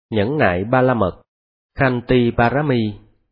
Nhẫn nại ba la mật, Khanti Parami.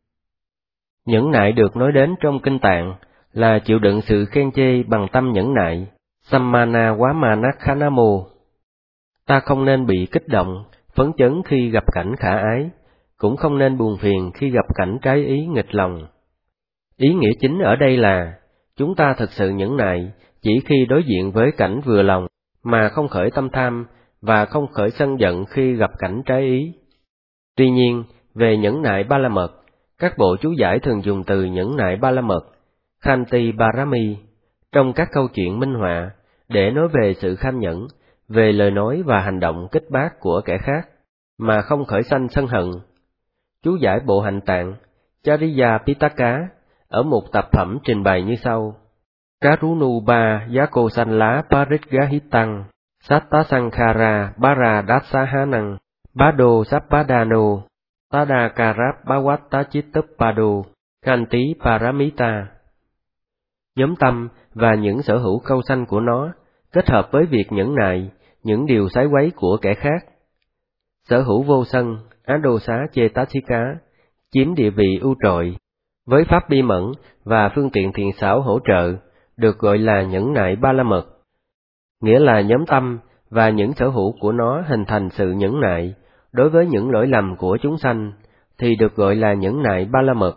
Nhẫn nại được nói đến trong kinh Tạng là chịu đựng sự khen chê bằng tâm nhẫn nại, Sammana Wamanakhanamo. Ta không nên bị kích động, phấn chấn khi gặp cảnh khả ái, cũng không nên buồn phiền khi gặp cảnh trái ý nghịch lòng. Ý nghĩa chính ở đây là, chúng ta thực sự nhẫn nại chỉ khi đối diện với cảnh vừa lòng, mà không khởi tâm tham, và không khởi sân giận khi gặp cảnh trái ý. Tuy nhiên, về nhẫn nại ba la mật, các bộ chú giải thường dùng từ nhẫn nại ba la mật, Khanti Parami, trong các câu chuyện minh họa, để nói về sự kham nhẫn, về lời nói và hành động kích bác của kẻ khác, mà không khởi sanh sân hận. Chú giải bộ hạnh tạng, Chariya Pitaka, ở một tập phẩm trình bày như sau. Karunuba Yakosanla Paritgahitang, Sattasankhara Baradasahanang, Bado Sappadano, Tadakarap Bhawattachittuppado, Khanti Paramita. Nhóm tâm và những sở hữu câu sanh của nó, kết hợp với việc nhẫn nại, những điều sái quấy của kẻ khác. Sở hữu vô sân, Adosa Chetasika, chiếm địa vị ưu trội, với pháp bi mẫn và phương tiện thiện xảo hỗ trợ, được gọi là nhẫn nại ba la mật. Nghĩa là nhóm tâm và những sở hữu của nó hình thành sự nhẫn nại đối với những lỗi lầm của chúng sanh, thì được gọi là nhẫn nại ba la mật.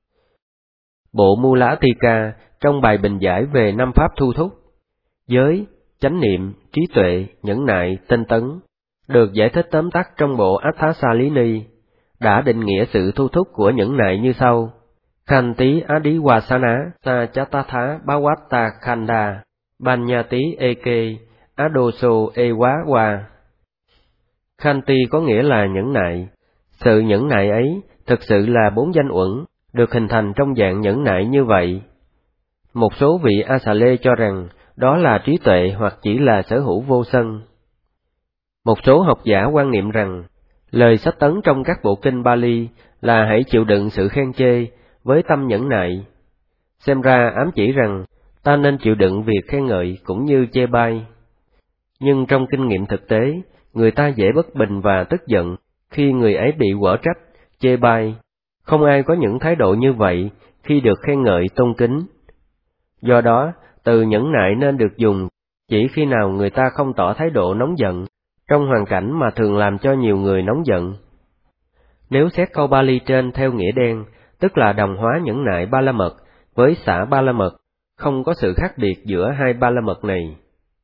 Bộ Mula Tika trong bài bình giải về 5 pháp thu thúc, giới, chánh niệm, trí tuệ, nhẫn nại, tinh tấn, được giải thích tóm tắt trong bộ Atthasalini, đã định nghĩa sự thu thúc của nhẫn nại như sau. Khanti Adiwasana Sa Chatatha Bhawatta Khanda Banyati Eke Adoso Ewawa. Khanti có nghĩa là nhẫn nại. Sự nhẫn nại ấy thực sự là 4 danh uẩn, được hình thành trong dạng nhẫn nại như vậy. Một số vị Asale cho rằng đó là trí tuệ hoặc chỉ là sở hữu vô sân. Một số học giả quan niệm rằng lời sách tấn trong các bộ kinh Bali là hãy chịu đựng sự khen chê với tâm nhẫn nại. Xem ra ám chỉ rằng ta nên chịu đựng việc khen ngợi cũng như chê bai. Nhưng trong kinh nghiệm thực tế, người ta dễ bất bình và tức giận khi người ấy bị quở trách, chê bai. Không ai có những thái độ như vậy khi được khen ngợi tôn kính. Do đó, từ nhẫn nại nên được dùng chỉ khi nào người ta không tỏ thái độ nóng giận, trong hoàn cảnh mà thường làm cho nhiều người nóng giận. Nếu xét câu Bali trên theo nghĩa đen, tức là đồng hóa nhẫn nại ba la mật với xả ba la mật, không có sự khác biệt giữa hai ba la mật này.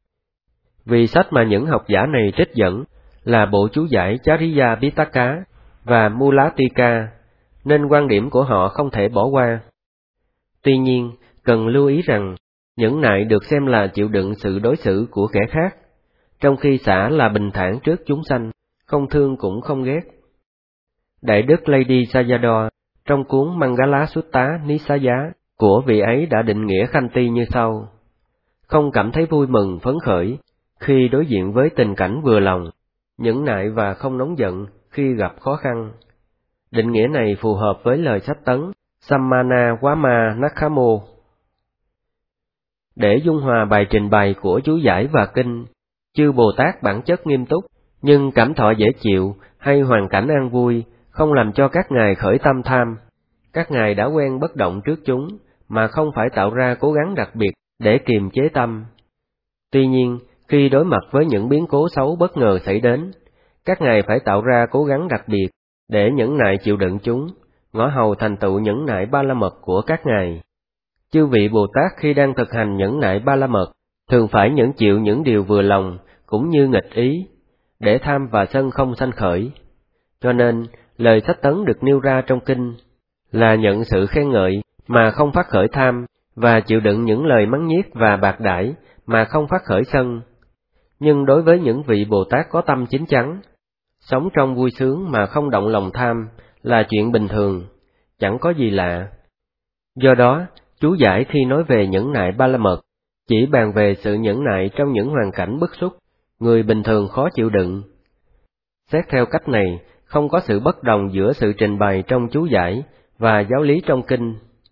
Vì sách mà những học giả này trích dẫn là bộ chú giải Chariya Pitaka và Mula Tika, nên quan điểm của họ không thể bỏ qua. Tuy nhiên, cần lưu ý rằng, nhẫn nại được xem là chịu đựng sự đối xử của kẻ khác, trong khi xả là bình thản trước chúng sanh, không thương cũng không ghét. Đại đức Lady Sayadaw trong cuốn Mangala Sutta Nisaya của vị ấy đã định nghĩa Khanti như sau: không cảm thấy vui mừng phấn khởi khi đối diện với tình cảnh vừa lòng, nhẫn nại và không nóng giận khi gặp khó khăn. Định nghĩa này phù hợp với lời sách tấn Sammana Wamanakhanamo. Để dung hòa bài trình bày của chú giải và kinh, chư Bồ Tát bản chất nghiêm túc, nhưng cảm thọ dễ chịu hay hoàn cảnh an vui không làm cho các ngài khởi tâm tham. Các ngài đã quen bất động trước chúng, mà không phải tạo ra cố gắng đặc biệt để kiềm chế tâm. Tuy nhiên, khi đối mặt với những biến cố xấu bất ngờ xảy đến, các ngài phải tạo ra cố gắng đặc biệt để nhẫn nại chịu đựng chúng, ngõ hầu thành tựu nhẫn nại ba la mật của các ngài. Chư vị Bồ Tát khi đang thực hành nhẫn nại ba la mật, thường phải nhẫn chịu những điều vừa lòng cũng như nghịch ý, để tham và sân không sanh khởi. Cho nên, lời sách tấn được nêu ra trong kinh là nhận sự khen ngợi mà không phát khởi tham, và chịu đựng những lời mắng nhiếc và bạc đãi mà không phát khởi sân. Nhưng đối với những vị Bồ Tát có tâm chín chắn, sống trong vui sướng mà không động lòng tham là chuyện bình thường, chẳng có gì lạ. Do đó, chú giải khi nói về nhẫn nại ba la mật, chỉ bàn về sự nhẫn nại trong những hoàn cảnh bức xúc, người bình thường khó chịu đựng. Xét theo cách này, không có sự bất đồng giữa sự trình bày trong chú giải và giáo lý trong kinh.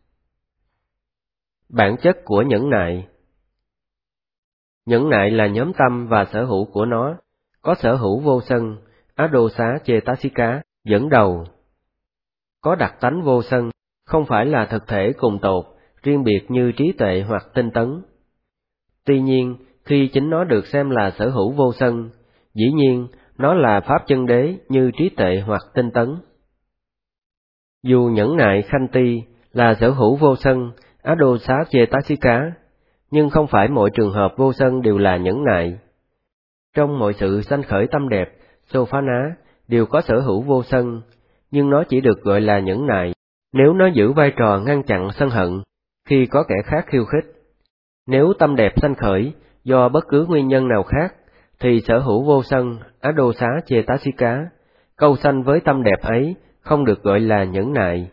Bản chất của nhẫn nại. Nhẫn nại là nhóm tâm và sở hữu của nó, có sở hữu vô sân, Adosachetasika dẫn đầu. Có đặc tánh vô sân, không phải là thực thể cùng tột, riêng biệt như trí tuệ hoặc tinh tấn. Tuy nhiên, khi chính nó được xem là sở hữu vô sân, dĩ nhiên nó là pháp chân đế như trí tuệ hoặc tinh tấn. Dù nhẫn nại Khanti là sở hữu vô sân, Adosachetasika, nhưng không phải mọi trường hợp vô sân đều là nhẫn nại. Trong mọi sự sanh khởi tâm đẹp, Sophana đều có sở hữu vô sân, nhưng nó chỉ được gọi là nhẫn nại nếu nó giữ vai trò ngăn chặn sân hận khi có kẻ khác khiêu khích. Nếu tâm đẹp sanh khởi do bất cứ nguyên nhân nào khác, thì sở hữu vô sân Adosachetasika, câu sanh với tâm đẹp ấy, không được gọi là nhẫn nại.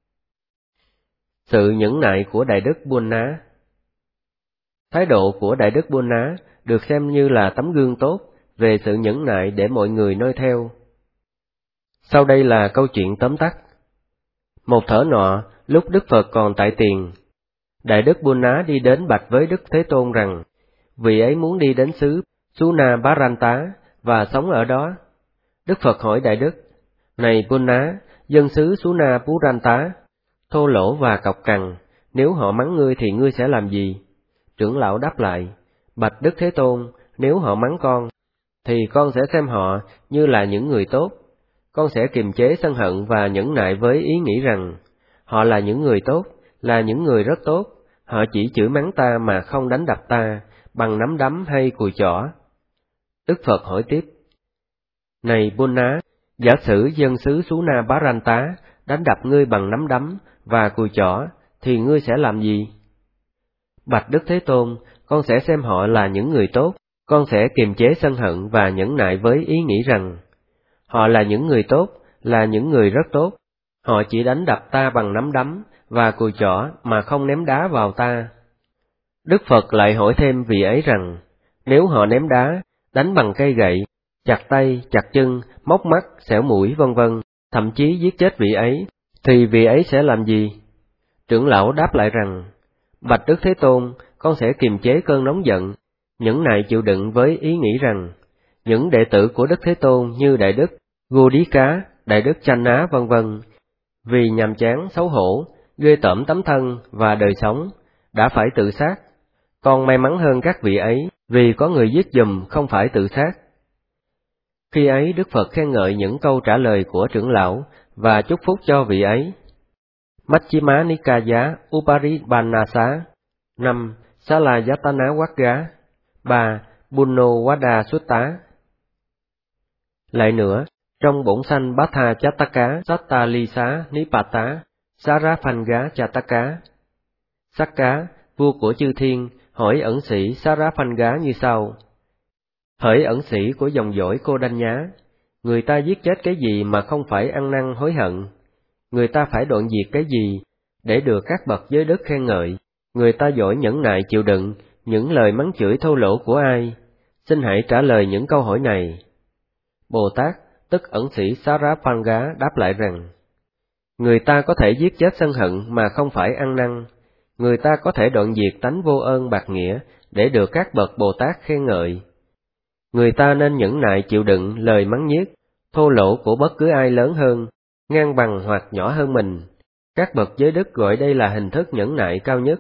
Sự nhẫn nại của Đại đức Buddha. Thái độ của Đại đức Buddha được xem như là tấm gương tốt về sự nhẫn nại để mọi người noi theo. Sau đây là câu chuyện tóm tắt. Một thở nọ, lúc Đức Phật còn tại tiền, Đại đức Buddha đi đến bạch với Đức Thế Tôn rằng, vị ấy muốn đi đến xứ Sunabaranta và sống ở đó. Đức Phật hỏi Đại đức, này Buddha, dân xứ Sunabaranta, thô lỗ và cọc cằn, nếu họ mắng ngươi thì ngươi sẽ làm gì? Trưởng lão đáp lại, bạch Đức Thế Tôn, nếu họ mắng con, thì con sẽ xem họ như là những người tốt. Con sẽ kiềm chế sân hận và nhẫn nại với ý nghĩ rằng, họ là những người tốt, là những người rất tốt, họ chỉ chửi mắng ta mà không đánh đập ta, bằng nắm đấm hay cùi chỏ. Đức Phật hỏi tiếp, này Buddha, giả sử dân xứ Sunabaranta đánh đập ngươi bằng nắm đấm và cùi chỏ, thì ngươi sẽ làm gì? Bạch Đức Thế Tôn, con sẽ xem họ là những người tốt, con sẽ kiềm chế sân hận và nhẫn nại với ý nghĩ rằng, họ là những người tốt, là những người rất tốt, họ chỉ đánh đập ta bằng nắm đấm và cùi chỏ mà không ném đá vào ta. Đức Phật lại hỏi thêm vị ấy rằng, nếu họ ném đá, đánh bằng cây gậy, chặt tay, chặt chân, móc mắt, xẻo mũi vân vân, thậm chí giết chết vị ấy, thì vị ấy sẽ làm gì? Trưởng lão đáp lại rằng, bạch Đức Thế Tôn, con sẽ kiềm chế cơn nóng giận, nhẫn nại chịu đựng với ý nghĩ rằng, những đệ tử của Đức Thế Tôn như Đại đức Godika, Đại đức Channa vân vân, vì nhàm chán xấu hổ, ghê tởm tấm thân và đời sống, đã phải tự sát. Con may mắn hơn các vị ấy, vì có người giết giùm không phải tự sát. Khi ấy Đức Phật khen ngợi những câu trả lời của trưởng lão và chúc phúc cho vị ấy. Majjhima Nikaya Uparipanasa 5. Salayatana Vagga 3. Bunnowada Sutta. Lại nữa, trong bổn sanh Bhatha Chataka Sattalisa Nipata Sarapanga Chataka, Sakka, vua của chư thiên, hỏi ẩn sĩ Sarapanga như sau. Hỡi ẩn sĩ của dòng dõi Cô Đanh Nhá, người ta giết chết cái gì mà không phải ăn năn hối hận? Người ta phải đoạn diệt cái gì để được các bậc giới đức khen ngợi? Người ta giỏi nhẫn nại chịu đựng những lời mắng chửi thô lỗ của ai? Xin hãy trả lời những câu hỏi này. Bồ Tát, tức ẩn sĩ Sarapanga đáp lại rằng, người ta có thể giết chết sân hận mà không phải ăn năn. Người ta có thể đoạn diệt tánh vô ơn bạc nghĩa để được các bậc Bồ Tát khen ngợi. Người ta nên nhẫn nại chịu đựng lời mắng nhiếc, thô lỗ của bất cứ ai lớn hơn, ngang bằng hoặc nhỏ hơn mình. Các bậc giới đức gọi đây là hình thức nhẫn nại cao nhất.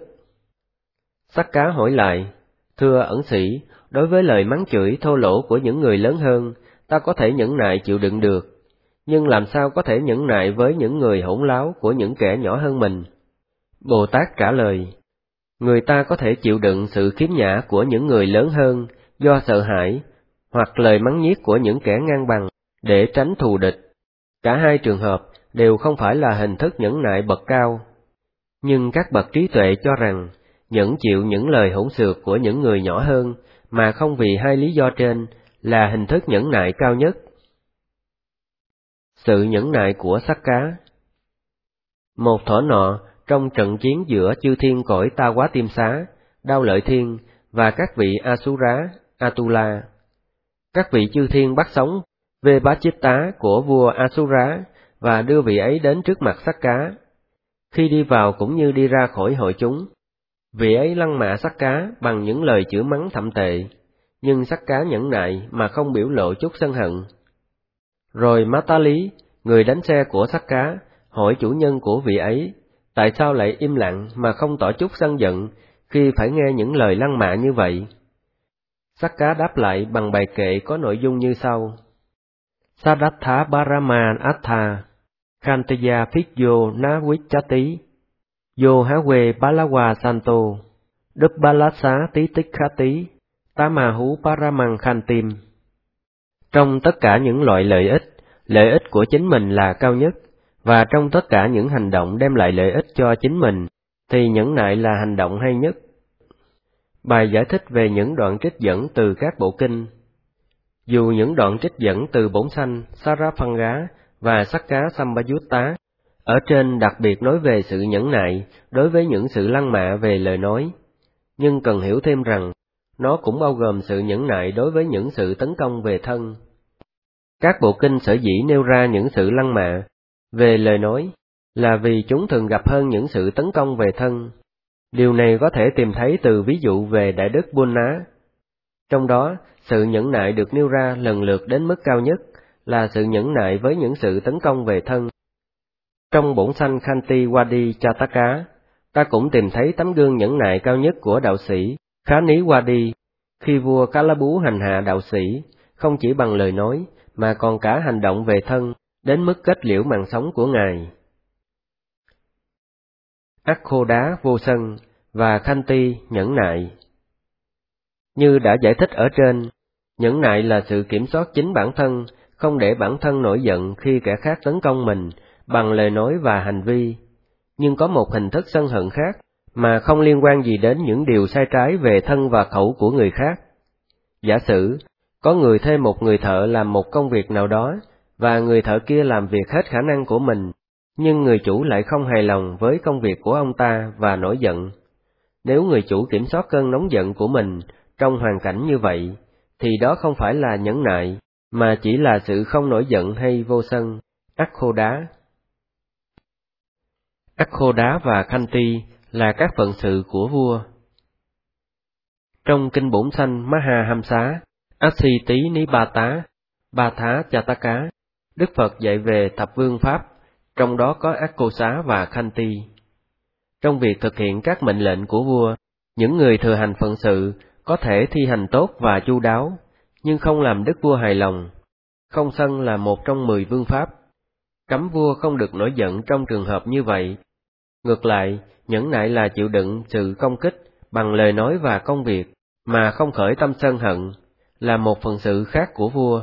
Sakka hỏi lại, thưa ẩn sĩ, đối với lời mắng chửi thô lỗ của những người lớn hơn, ta có thể nhẫn nại chịu đựng được, nhưng làm sao có thể nhẫn nại với những người hỗn láo của những kẻ nhỏ hơn mình? Bồ Tát trả lời, người ta có thể chịu đựng sự khiếm nhã của những người lớn hơn do sợ hãi, hoặc lời mắng nhiếc của những kẻ ngang bằng để tránh thù địch. Cả hai trường hợp đều không phải là hình thức nhẫn nại bậc cao. Nhưng các bậc trí tuệ cho rằng, nhẫn chịu những lời hỗn xược của những người nhỏ hơn mà không vì hai lý do trên là hình thức nhẫn nại cao nhất. Sự nhẫn nại của Sakka. Một thuở nọ, trong trận chiến giữa chư thiên cõi Ta Quá Tiêm Xá, Đao Lợi Thiên và các vị Asura, Atula, các vị chư thiên bắt sống Vebachitá của vua Asura và đưa vị ấy đến trước mặt Sakka. Khi đi vào cũng như đi ra khỏi hội chúng, vị ấy lăng mạ Sakka bằng những lời chửi mắng thậm tệ, nhưng Sakka nhẫn nại mà không biểu lộ chút sân hận. Rồi Mata Lý, người đánh xe của Sắc Cá, hỏi chủ nhân của vị ấy, tại sao lại im lặng mà không tỏ chút sân giận khi phải nghe những lời lăng mạ như vậy? Sắc Cá đáp lại bằng bài kệ có nội dung như sau: Sadatha Baraman Atha Kantaya Phikyo Navichati Yo Hawe Balawa Santo Dubbalasa Tí Tích Khati Tamahu Paramang Khantim. Trong tất cả những loại lợi ích của chính mình là cao nhất, và trong tất cả những hành động đem lại lợi ích cho chính mình, thì nhẫn nại là hành động hay nhất. Bài giải thích về những đoạn trích dẫn từ các bộ kinh. Dù những đoạn trích dẫn từ Bổn Sanh, Sarabhanga và Sakka Sambayutta ở trên đặc biệt nói về sự nhẫn nại đối với những sự lăng mạ về lời nói, nhưng cần hiểu thêm rằng nó cũng bao gồm sự nhẫn nại đối với những sự tấn công về thân. Các bộ kinh sở dĩ nêu ra những sự lăng mạ về lời nói là vì chúng thường gặp hơn những sự tấn công về thân. Điều này có thể tìm thấy từ ví dụ về Đại đức Buddha. Trong đó, sự nhẫn nại được nêu ra lần lượt đến mức cao nhất là sự nhẫn nại với những sự tấn công về thân. Trong Bổn Sanh Khanti Wadi Chataka, ta cũng tìm thấy tấm gương nhẫn nại cao nhất của đạo sĩ Khání Wadi, khi vua Kalabú hành hạ đạo sĩ, không chỉ bằng lời nói, mà còn cả hành động về thân, đến mức kết liễu mạng sống của ngài. Akhoda vô sân và Khanti nhẫn nại. Như đã giải thích ở trên, nhẫn nại là sự kiểm soát chính bản thân, không để bản thân nổi giận khi kẻ khác tấn công mình bằng lời nói và hành vi. Nhưng có một hình thức sân hận khác mà không liên quan gì đến những điều sai trái về thân và khẩu của người khác. Giả sử, có người thuê một người thợ làm một công việc nào đó, và người thợ kia làm việc hết khả năng của mình, nhưng người chủ lại không hài lòng với công việc của ông ta và nổi giận. Nếu người chủ kiểm soát cơn nóng giận của mình trong hoàn cảnh như vậy, thì đó không phải là nhẫn nại, mà chỉ là sự không nổi giận hay vô sân, Akhoda. Akhoda và Khanti là các phận sự của vua. Trong kinh Bổn Sanh Mahahamsa, Asiti Nibata, Ba Thá Chataka, Đức Phật dạy về thập vương pháp, trong đó có Akhosa và Khanti. Trong việc thực hiện các mệnh lệnh của vua, những người thừa hành phận sự có thể thi hành tốt và chu đáo, nhưng không làm đức vua hài lòng. Không sân là một trong 10 vương pháp. Cấm vua không được nổi giận trong trường hợp như vậy. Ngược lại, nhẫn nại là chịu đựng sự công kích bằng lời nói và công việc, mà không khởi tâm sân hận, là một phận sự khác của vua.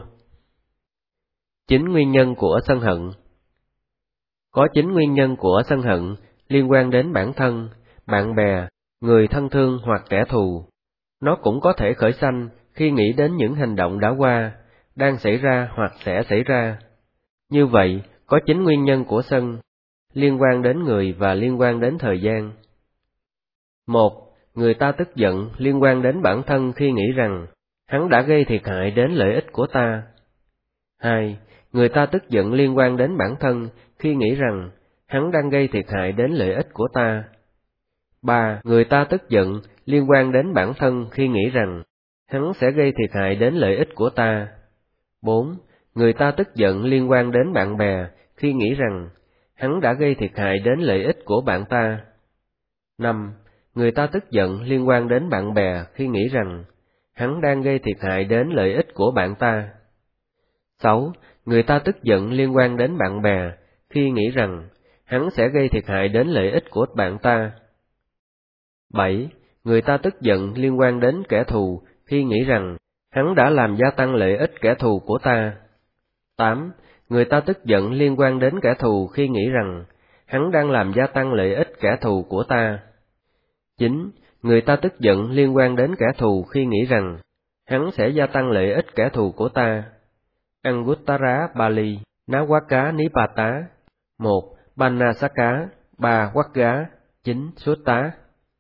9 nguyên nhân của sân hận. Có 9 nguyên nhân của sân hận liên quan đến bản thân, bạn bè, người thân thương hoặc kẻ thù. Nó cũng có thể khởi sanh khi nghĩ đến những hành động đã qua, đang xảy ra hoặc sẽ xảy ra. Như vậy, có 9 nguyên nhân của sân, liên quan đến người và liên quan đến thời gian. 1. Người ta tức giận liên quan đến bản thân khi nghĩ rằng hắn đã gây thiệt hại đến lợi ích của ta. 2. Người ta tức giận liên quan đến bản thân khi nghĩ rằng hắn đang gây thiệt hại đến lợi ích của ta. 3. Người ta tức giận liên quan đến bản thân khi nghĩ rằng hắn sẽ gây thiệt hại đến lợi ích của ta. 4. Người ta tức giận liên quan đến bạn bè khi nghĩ rằng hắn đã gây thiệt hại đến lợi ích của bạn ta. 5. Người ta tức giận liên quan đến bạn bè khi nghĩ rằng hắn đang gây thiệt hại đến lợi ích của bạn ta. 6. Người ta tức giận liên quan đến bạn bè khi nghĩ rằng hắn sẽ gây thiệt hại đến lợi ích của bạn ta. 7. Người ta tức giận liên quan đến kẻ thù khi nghĩ rằng hắn đã làm gia tăng lợi ích kẻ thù của ta. 8. Người ta tức giận liên quan đến kẻ thù khi nghĩ rằng hắn đang làm gia tăng lợi ích kẻ thù của ta. 9. Người ta tức giận liên quan đến kẻ thù khi nghĩ rằng hắn sẽ gia tăng lợi ích kẻ thù của ta. Anguttara Bali, Nawaka Nipata. 1. Panasaka, 3. Wagga, 9. Sutta.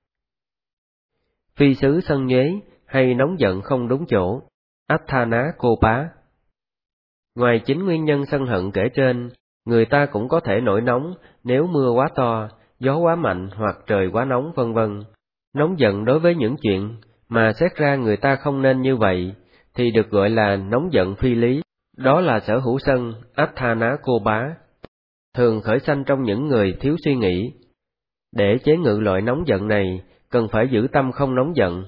Phi xứ sân nhuế hay nóng giận không đúng chỗ, Atthana Kopa. Ngoài 9 nguyên nhân sân hận kể trên, người ta cũng có thể nổi nóng nếu mưa quá to, gió quá mạnh hoặc trời quá nóng vân vân. Nóng giận đối với những chuyện mà xét ra người ta không nên như vậy, thì được gọi là nóng giận phi lý, Đó là sở hữu sân Atthana Cô Bá, thường khởi sanh trong những người thiếu suy nghĩ. Để chế ngự loại nóng giận này, cần phải giữ tâm không nóng giận.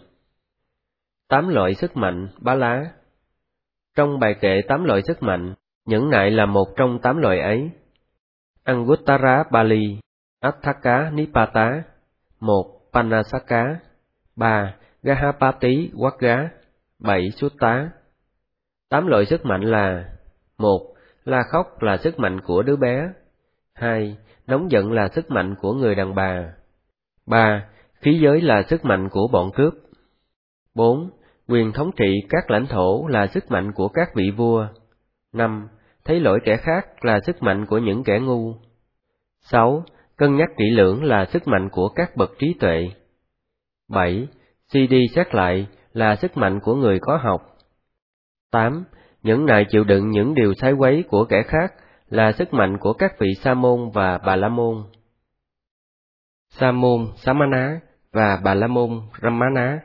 8 loại sức mạnh Bá Lá. Trong bài kệ 8 loại sức mạnh, nhẫn nại là một trong 8 loại ấy. Anguttara Pali, Atthaka Nipata, 1. Panasaka, 3. Gahapati Wagga, 7. Sutta. 8 loại sức mạnh là: 1. La khóc là sức mạnh của đứa bé. 2. Nóng giận là sức mạnh của người đàn bà. 3. Khí giới là sức mạnh của bọn cướp. 4. Quyền thống trị các lãnh thổ là sức mạnh của các vị vua. 5. Thấy lỗi kẻ khác là sức mạnh của những kẻ ngu. 6. Cân nhắc kỹ lưỡng là sức mạnh của các bậc trí tuệ. 7. Suy đi xét lại là sức mạnh của người có học. 8. Nhẫn nại chịu đựng những điều sai quấy của kẻ khác là sức mạnh của các vị Sa môn và Bà la môn. Sa môn Samana và Bà la môn Ramana.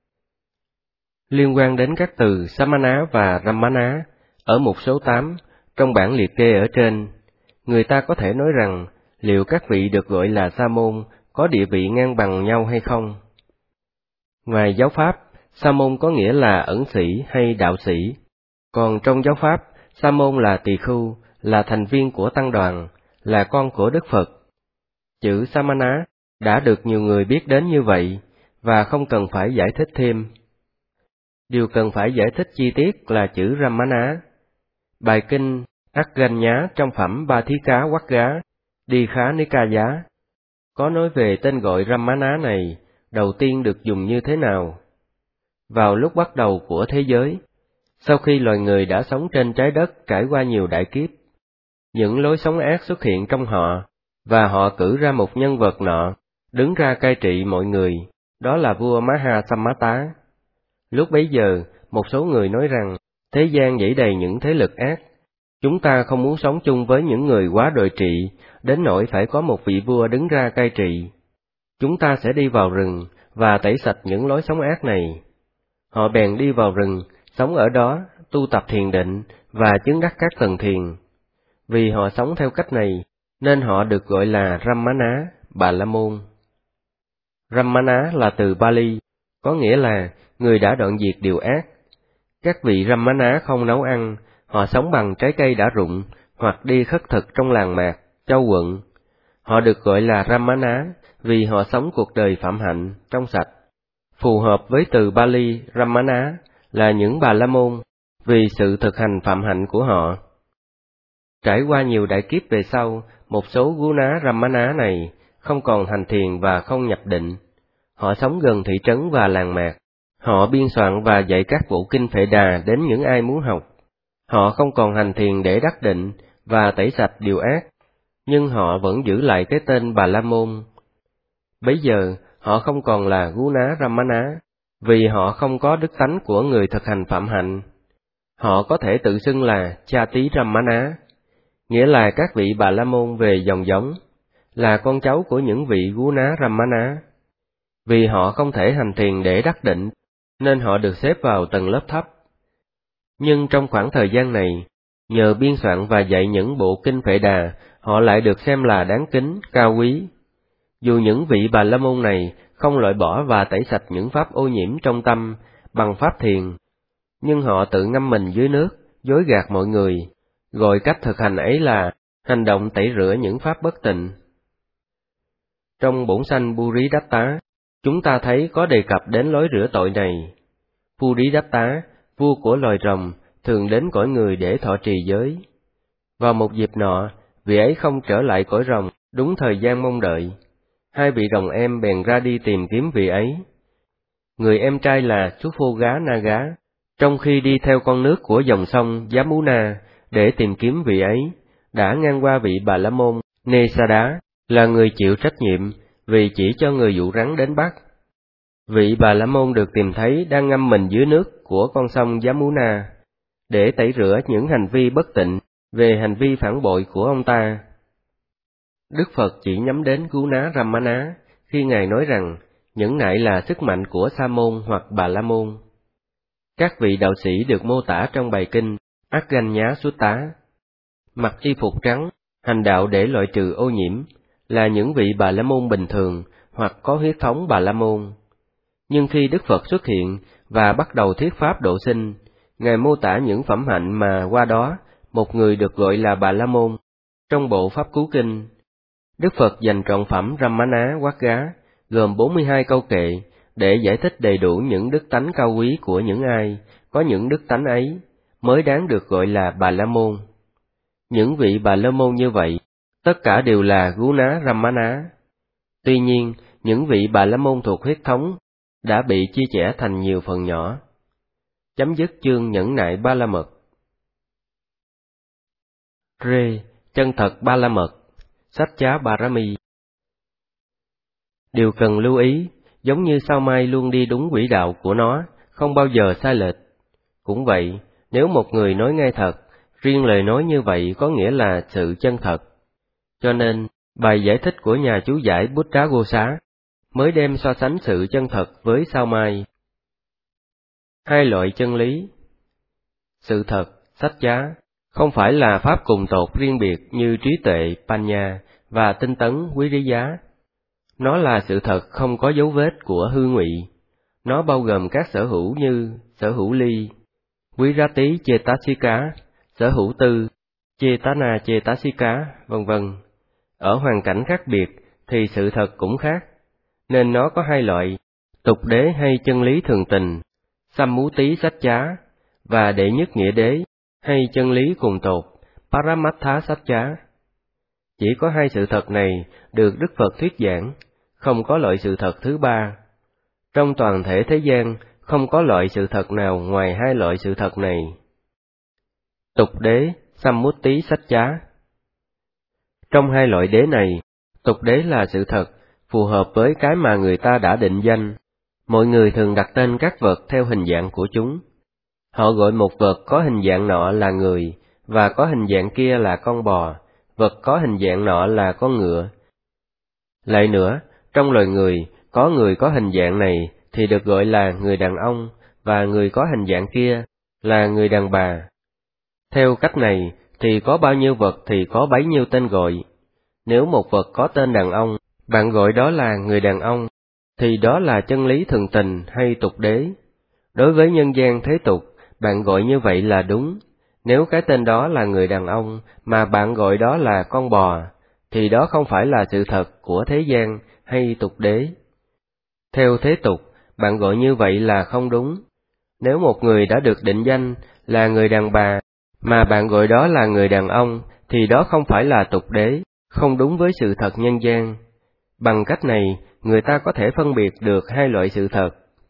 Liên quan đến các từ Samana và Ramana ở mục số 8 trong bản liệt kê ở trên, người ta có thể nói rằng liệu các vị được gọi là Sa môn có địa vị ngang bằng nhau hay không? Ngoài giáo pháp, Sa môn có nghĩa là ẩn sĩ hay đạo sĩ. Còn trong giáo pháp, Sa môn là tỳ khưu, là thành viên của tăng đoàn, là con của Đức Phật. Chữ Samana đã được nhiều người biết đến như vậy, và không cần phải giải thích thêm. Điều cần phải giải thích chi tiết là chữ Ramana. Bài kinh Aggaññā trong phẩm Ba Thí Cá Wagga, Dikha Nikaya, có nói về tên gọi Ramana này đầu tiên được dùng như thế nào. Vào lúc bắt đầu của thế giới, sau khi loài người đã sống trên trái đất trải qua nhiều đại kiếp, những lối sống ác xuất hiện trong họ, và họ cử ra một nhân vật nọ, đứng ra cai trị mọi người, đó là vua Maha Sammata. Lúc bấy giờ, một số người nói rằng, thế gian dẫy đầy những thế lực ác, chúng ta không muốn sống chung với những người quá đồi trị, đến nỗi phải có một vị vua đứng ra cai trị. Chúng ta sẽ đi vào rừng, và tẩy sạch những lối sống ác này. Họ bèn đi vào rừng, sống ở đó, tu tập thiền định, và chứng đắc các tầng thiền. Vì họ sống theo cách này, nên họ được gọi là Ramana, Bà la môn. Ramana là từ Pali, có nghĩa là người đã đoạn diệt điều ác. Các vị Ramana không nấu ăn, họ sống bằng trái cây đã rụng, hoặc đi khất thực trong làng mạc, châu quận. Họ được gọi là Ramana vì họ sống cuộc đời phạm hạnh, trong sạch. Phù hợp với từ Pali Ramana là những Bà la môn, vì sự thực hành phạm hạnh của họ. Trải qua nhiều đại kiếp về sau, một số Guna Ramana này không còn hành thiền và không nhập định. Họ sống gần thị trấn và làng mạc. Họ biên soạn và dạy các bộ kinh Phệ Đà đến những ai muốn học. Họ không còn hành thiền để đắc định và tẩy sạch điều ác, nhưng họ vẫn giữ lại cái tên Bà la môn. Bấy giờ, họ không còn là Guna Ramana, vì họ không có đức tánh của người thực hành phạm hạnh. Họ có thể tự xưng là Chati Ramana, nghĩa là các vị Bà la môn về dòng giống, là con cháu của những vị Guna Ramana. Vì họ không thể hành thiền để đắc định, nên họ được xếp vào tầng lớp thấp. Nhưng trong khoảng thời gian này, nhờ biên soạn và dạy những bộ kinh Phệ Đà, họ lại được xem là đáng kính, cao quý. Dù những vị Bà la môn này không loại bỏ và tẩy sạch những pháp ô nhiễm trong tâm bằng pháp thiền, nhưng họ tự ngâm mình dưới nước, dối gạt mọi người, gọi cách thực hành ấy là hành động tẩy rửa những pháp bất tịnh. Trong bổn sanh Puridatta, chúng ta thấy có đề cập đến lối rửa tội này. Puridatta, vua của loài rồng, thường đến cõi người để thọ trì giới. Vào một dịp nọ, vị ấy không trở lại cõi rồng đúng thời gian mong đợi. Hai vị rồng em bèn ra đi tìm kiếm vị ấy. Người em trai là Suphogá Naga, trong khi đi theo con nước của dòng sông Yamuna để tìm kiếm vị ấy, đã ngang qua vị Bà la môn Nesada, là người chịu trách nhiệm vì chỉ cho người dụ rắn đến bắt. Vị Bà la môn được tìm thấy đang ngâm mình dưới nước của con sông Yamuna để tẩy rửa những hành vi bất tịnh về hành vi phản bội của ông ta. Đức Phật chỉ nhắm đến Guna Ramana khi Ngài nói rằng nhẫn nại là sức mạnh của Sa môn hoặc Bà la môn. Các vị đạo sĩ được mô tả trong bài kinh Aganya Sutta. Mặc y phục trắng, hành đạo để loại trừ ô nhiễm, là những vị Bà La Môn bình thường hoặc có huyết thống Bà La Môn. Nhưng khi Đức Phật xuất hiện và bắt đầu thuyết pháp độ sinh, Ngài mô tả những phẩm hạnh mà qua đó một người được gọi là Bà La Môn. Trong bộ Pháp Cú Kinh, Đức Phật dành trọn phẩm Ramana Vagga gồm 42 câu kệ để giải thích đầy đủ những đức tánh cao quý của những ai có những đức tánh ấy mới đáng được gọi là Bà La Môn. Những vị Bà La Môn như vậy, tất cả đều là Guna Ramana. Tuy nhiên, những vị Bà La Môn thuộc huyết thống đã bị chia sẻ thành nhiều phần nhỏ. Chấm dứt chương nhẫn nại Ba La Mật. Rê, chân thật Ba La Mật, Saccá Parami. Điều cần lưu ý, giống như sao mai luôn đi đúng quỹ đạo của nó, không bao giờ sai lệch. Cũng vậy, nếu một người nói ngay thật, riêng lời nói như vậy có nghĩa là sự chân thật. Cho nên, bài giải thích của nhà chú giải Buddhaghosa mới đem so sánh sự chân thật với sao mai. Hai loại chân lý. Sự thật, Saccá, không phải là pháp cùng tột riêng biệt như trí tuệ, Panya và tinh tấn, Viriya. Nó là sự thật không có dấu vết của hư ngụy. Nó bao gồm các sở hữu như sở hữu ly, Virati Cetasika, sở hữu tư, Chetana Cetasika, vân vân. Ở hoàn cảnh khác biệt thì sự thật cũng khác, nên nó có hai loại, tục đế hay chân lý thường tình, Sammutī Saccá, và đệ nhất nghĩa đế hay chân lý cùng tột, Paramatha Saccá. Chỉ có hai sự thật này được Đức Phật thuyết giảng, không có loại sự thật thứ ba. Trong toàn thể thế gian, không có loại sự thật nào ngoài hai loại sự thật này. Tục đế, Sammutī Saccá. Trong hai loại đế này, tục đế là sự thật, phù hợp với cái mà người ta đã định danh. Mọi người thường đặt tên các vật theo hình dạng của chúng. Họ gọi một vật có hình dạng nọ là người, và có hình dạng kia là con bò, vật có hình dạng nọ là con ngựa. Lại nữa, trong loài người có hình dạng này thì được gọi là người đàn ông, và người có hình dạng kia là người đàn bà. Theo cách này thì có bao nhiêu vật thì có bấy nhiêu tên gọi. Nếu một vật có tên đàn ông, bạn gọi đó là người đàn ông, thì đó là chân lý thường tình hay tục đế. Đối với nhân gian thế tục, bạn gọi như vậy là đúng. Nếu cái tên đó là người đàn ông mà bạn gọi đó là con bò, thì đó không phải là sự thật của thế gian hay tục đế. Theo thế tục, bạn gọi như vậy là không đúng. Nếu một người đã được định danh là người đàn bà, mà bạn gọi đó là người đàn ông, thì đó không phải là tục đế, không đúng với sự thật nhân gian. Bằng cách này, người ta có thể phân biệt được hai loại sự thật.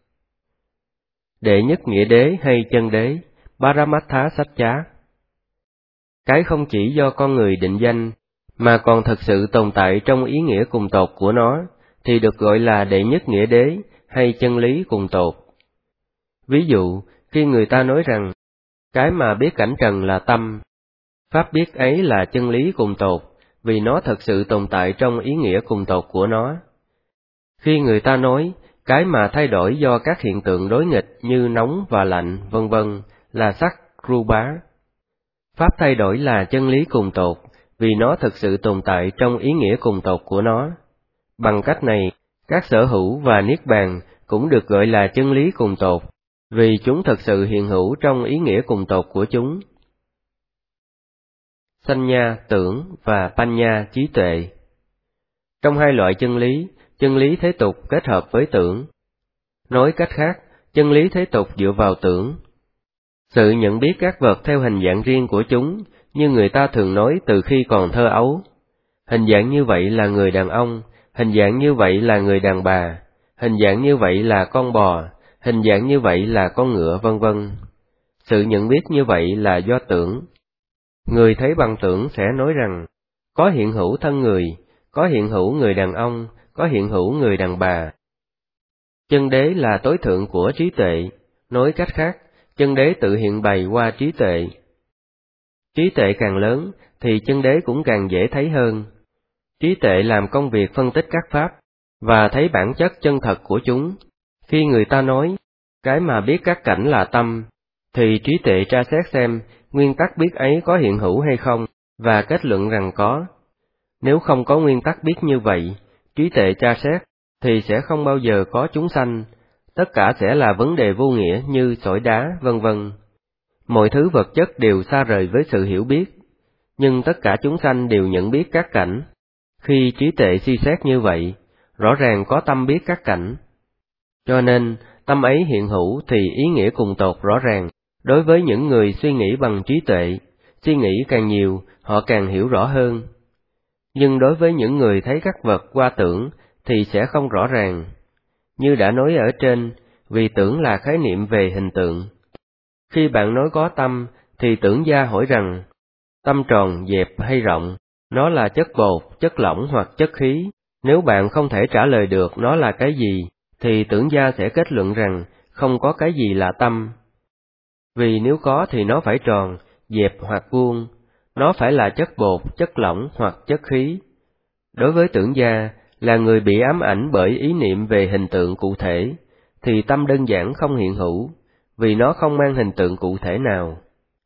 Đệ nhất nghĩa đế hay chân đế, Paramatha Saccá. Cái không chỉ do con người định danh, mà còn thực sự tồn tại trong ý nghĩa cùng tột của nó, thì được gọi là đệ nhất nghĩa đế hay chân lý cùng tột. Ví dụ, khi người ta nói rằng, cái mà biết cảnh trần là tâm, pháp biết ấy là chân lý cùng tột, vì nó thực sự tồn tại trong ý nghĩa cùng tột của nó. Khi người ta nói, cái mà thay đổi do các hiện tượng đối nghịch như nóng và lạnh, vân vân, là sắc, rupa. Pháp thay đổi là chân lý cùng tột, vì nó thực sự tồn tại trong ý nghĩa cùng tột của nó. Bằng cách này, các sở hữu và niết bàn cũng được gọi là chân lý cùng tột, vì chúng thực sự hiện hữu trong ý nghĩa cùng tột của chúng. Sanya, tưởng, và Panya, trí tuệ. Trong hai loại chân lý thế tục kết hợp với tưởng. Nói cách khác, chân lý thế tục dựa vào tưởng. Sự nhận biết các vật theo hình dạng riêng của chúng, như người ta thường nói từ khi còn thơ ấu. Hình dạng như vậy là người đàn ông, hình dạng như vậy là người đàn bà, hình dạng như vậy là con bò, hình dạng như vậy là con ngựa, vân vân. Sự nhận biết như vậy là do tưởng. Người thấy bằng tưởng sẽ nói rằng, có hiện hữu thân người, có hiện hữu người đàn ông, có hiện hữu người đàn bà. Chân đế là tối thượng của trí tuệ, nói cách khác, chân đế tự hiện bày qua trí tuệ. Trí tuệ càng lớn, thì chân đế cũng càng dễ thấy hơn. Trí tuệ làm công việc phân tích các pháp, và thấy bản chất chân thật của chúng. Khi người ta nói, cái mà biết các cảnh là tâm, thì trí tuệ tra xét xem, nguyên tắc biết ấy có hiện hữu hay không, và kết luận rằng có. Nếu không có nguyên tắc biết như vậy, trí tuệ tra xét, thì sẽ không bao giờ có chúng sanh, tất cả sẽ là vấn đề vô nghĩa như sỏi đá, vân vân. Mọi thứ vật chất đều xa rời với sự hiểu biết, nhưng tất cả chúng sanh đều nhận biết các cảnh. Khi trí tuệ suy xét như vậy, rõ ràng có tâm biết các cảnh. Cho nên, tâm ấy hiện hữu thì ý nghĩa cùng tột rõ ràng. Đối với những người suy nghĩ bằng trí tuệ, suy nghĩ càng nhiều, họ càng hiểu rõ hơn. Nhưng đối với những người thấy các vật qua tưởng, thì sẽ không rõ ràng. Như đã nói ở trên, vì tưởng là khái niệm về hình tượng. Khi bạn nói có tâm, thì tưởng gia hỏi rằng, tâm tròn, dẹp hay rộng, nó là chất bột, chất lỏng hoặc chất khí. Nếu bạn không thể trả lời được nó là cái gì, thì tưởng gia sẽ kết luận rằng không có cái gì là tâm. Vì nếu có thì nó phải tròn, dẹp hoặc vuông, nó phải là chất bột, chất lỏng hoặc chất khí. Đối với tưởng gia, là người bị ám ảnh bởi ý niệm về hình tượng cụ thể, thì tâm đơn giản không hiện hữu, vì nó không mang hình tượng cụ thể nào.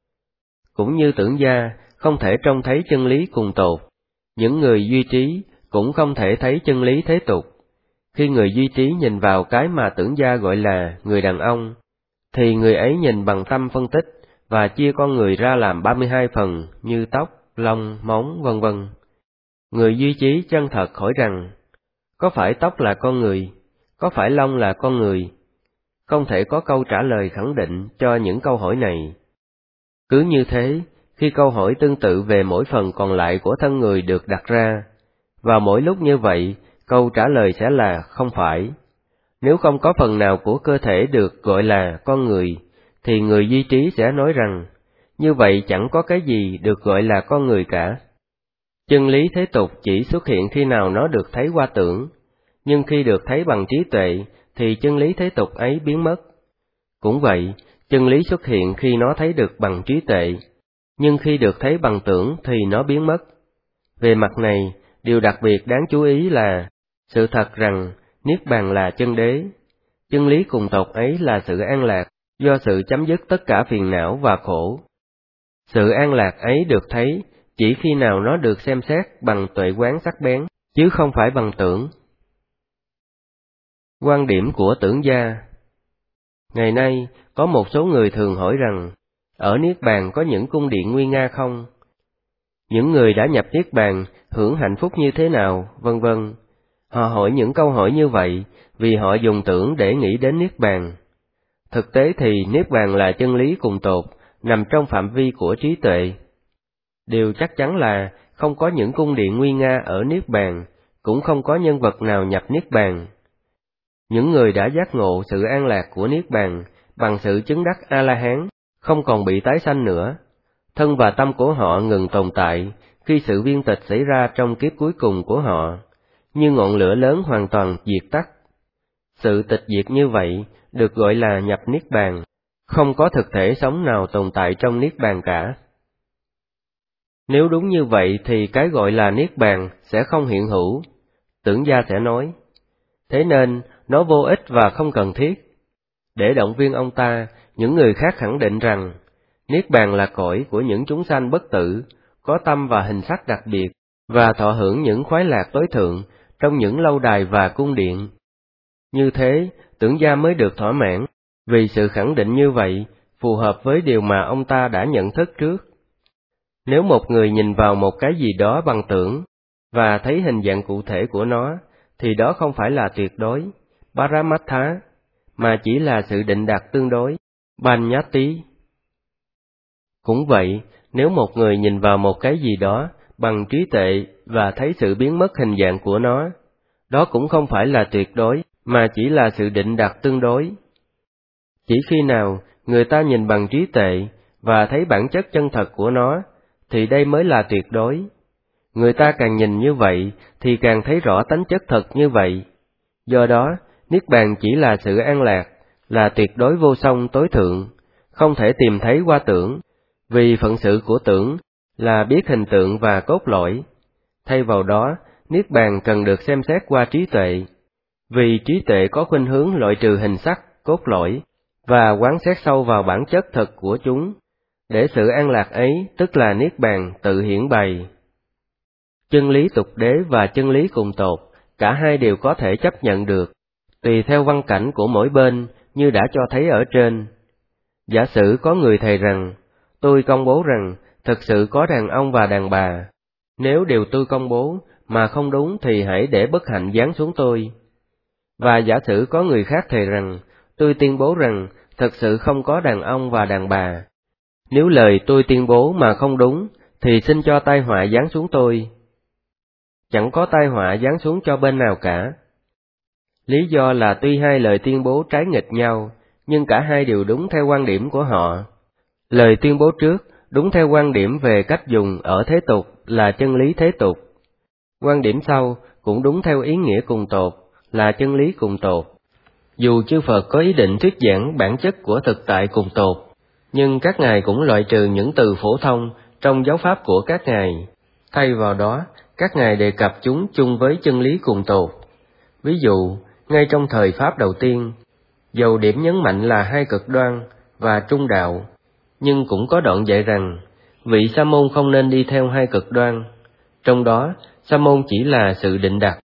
Cũng như tưởng gia không thể trông thấy chân lý cùng tột, những người duy trí cũng không thể thấy chân lý thế tục. Khi người duy trí nhìn vào cái mà tưởng gia gọi là người đàn ông, thì người ấy nhìn bằng tâm phân tích và chia con người ra làm 32 phần như tóc, lông, móng, vân vân. Người duy trí chân thật hỏi rằng, có phải tóc là con người? Có phải lông là con người? Không thể có câu trả lời khẳng định cho những câu hỏi này. Cứ như thế, khi câu hỏi tương tự về mỗi phần còn lại của thân người được đặt ra, vào mỗi lúc như vậy, câu trả lời sẽ là không phải. Nếu không có phần nào của cơ thể được gọi là con người, thì người duy trí sẽ nói rằng, như vậy chẳng có cái gì được gọi là con người cả. Chân lý thế tục chỉ xuất hiện khi nào nó được thấy qua tưởng, nhưng khi được thấy bằng trí tuệ, thì chân lý thế tục ấy biến mất. Cũng vậy, chân lý xuất hiện khi nó thấy được bằng trí tuệ, nhưng khi được thấy bằng tưởng thì nó biến mất. Về mặt này, điều đặc biệt đáng chú ý là sự thật rằng Niết Bàn là chân đế. Chân lý cùng tột ấy là sự an lạc, do sự chấm dứt tất cả phiền não và khổ. Sự an lạc ấy được thấy chỉ khi nào nó được xem xét bằng tuệ quán sắc bén, chứ không phải bằng tưởng. Quan điểm của tưởng gia. Ngày nay, có một số người thường hỏi rằng, ở Niết Bàn có những cung điện nguy nga không? Những người đã nhập Niết Bàn hưởng hạnh phúc như thế nào, vân vân. Họ hỏi những câu hỏi như vậy vì họ dùng tưởng để nghĩ đến Niết Bàn. Thực tế thì Niết Bàn là chân lý cùng tột, nằm trong phạm vi của trí tuệ. Điều chắc chắn là không có những cung điện nguy nga ở Niết Bàn, cũng không có nhân vật nào nhập Niết Bàn. Những người đã giác ngộ sự an lạc của Niết Bàn bằng sự chứng đắc A-la-hán, không còn bị tái sanh nữa. Thân và tâm của họ ngừng tồn tại khi sự viên tịch xảy ra trong kiếp cuối cùng của họ, như ngọn lửa lớn hoàn toàn diệt tắt. Sự tịch diệt như vậy được gọi là nhập Niết Bàn, không có thực thể sống nào tồn tại trong Niết Bàn cả. Nếu đúng như vậy thì cái gọi là Niết Bàn sẽ không hiện hữu, tưởng gia sẽ nói. Thế nên, nó vô ích và không cần thiết. Để động viên ông ta, những người khác khẳng định rằng, Niết Bàn là cõi của những chúng sanh bất tử, có tâm và hình sắc đặc biệt, và thọ hưởng những khoái lạc tối thượng trong những lâu đài và cung điện. Như thế, tưởng gia mới được thỏa mãn, vì sự khẳng định như vậy phù hợp với điều mà ông ta đã nhận thức trước. Nếu một người nhìn vào một cái gì đó bằng tưởng, và thấy hình dạng cụ thể của nó, thì đó không phải là tuyệt đối, Paramattha, mà chỉ là sự định đạt tương đối, Panyati. Cũng vậy, nếu một người nhìn vào một cái gì đó bằng trí tuệ và thấy sự biến mất hình dạng của nó, đó cũng không phải là tuyệt đối, mà chỉ là sự định đạt tương đối. Chỉ khi nào người ta nhìn bằng trí tuệ và thấy bản chất chân thật của nó, thì đây mới là tuyệt đối. Người ta càng nhìn như vậy thì càng thấy rõ tánh chất thật như vậy. Do đó, Niết Bàn chỉ là sự an lạc, là tuyệt đối vô song tối thượng, không thể tìm thấy qua tưởng, vì phận sự của tưởng là biết hình tượng và cốt lõi. Thay vào đó, Niết Bàn cần được xem xét qua trí tuệ, vì trí tuệ có khuynh hướng loại trừ hình sắc, cốt lõi, và quán xét sâu vào bản chất thật của chúng. để sự an lạc ấy, tức là Niết Bàn, tự hiển bày. Chân lý tục đế và chân lý cùng tột, cả hai đều có thể chấp nhận được, tùy theo văn cảnh của mỗi bên như đã cho thấy ở trên. Giả sử có người thầy rằng, tôi công bố rằng thực sự có đàn ông và đàn bà. Nếu điều tôi công bố mà không đúng thì hãy để bất hạnh giáng xuống tôi. Và giả sử có người khác thầy rằng, tôi tuyên bố rằng thực sự không có đàn ông và đàn bà. Nếu lời tôi tuyên bố mà không đúng, thì xin cho tai họa giáng xuống tôi. Chẳng có tai họa giáng xuống cho bên nào cả. Lý do là tuy hai lời tuyên bố trái nghịch nhau, nhưng cả hai đều đúng theo quan điểm của họ. Lời tuyên bố trước đúng theo quan điểm về cách dùng ở thế tục là chân lý thế tục. Quan điểm sau cũng đúng theo ý nghĩa cùng tột là chân lý cùng tột. Dù chư Phật có ý định thuyết giảng bản chất của thực tại cùng tột, nhưng các ngài cũng loại trừ những từ phổ thông trong giáo pháp của các ngài. Thay vào đó, các ngài đề cập chúng chung với chân lý cùng tột. Ví dụ, ngay trong thời Pháp đầu tiên, dầu điểm nhấn mạnh là hai cực đoan và trung đạo, nhưng cũng có đoạn dạy rằng, vị Sa môn không nên đi theo hai cực đoan. Trong đó, Sa môn chỉ là sự định đặt,